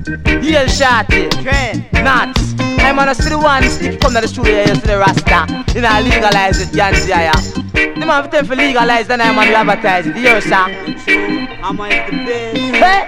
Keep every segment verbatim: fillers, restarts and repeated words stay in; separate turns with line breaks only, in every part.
Heel shotty, train, nuts. I'm on a see the one stick come to the studio here, see the Rasta. You know, legalize it, Ganja, yeah. The man for them for legalize, then I'm on to advertise it, you sir. I'm on the best. Hey!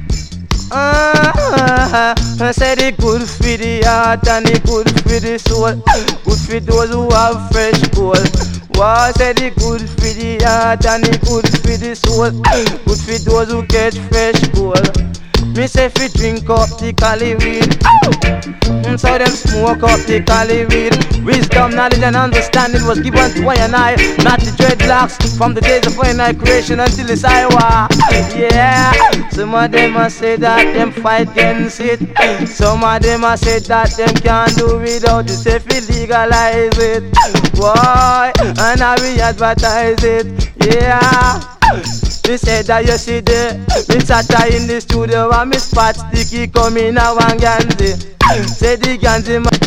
Uh, I said it good for the heart and it good for the soul. Good for those who have fresh gold. Why said it good for the heart and it good for the soul. Good for those who catch fresh gold. Me say fi drink up the cali weed. And so them smoke up the cali weed. Wisdom, knowledge and understanding was given to I and I. Not the dreadlocks from the days of when I creation until it's Iowa. Yeah, some of them a say that them fight against it. Some of them a say that them can't do without it. Say fi legalize it. Boy, and I we advertise it. Yeah. Me said that you see the me chatter in the studio and me spot sticky coming now and Ganzi. Say the Ganzi man.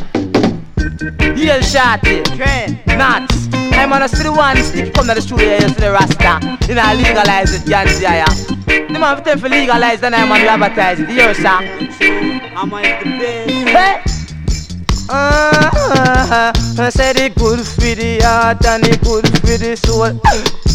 Heel shotty, train, nuts. I'm on a see the one stick come to the studio here, see the Rasta. You know, legalize it, Ganzi, yeah. The man for them for legalize, then I'm on to advertise it, you sir. I'm on the best. Hey! Uh, I said it good for the heart and it good for the soul.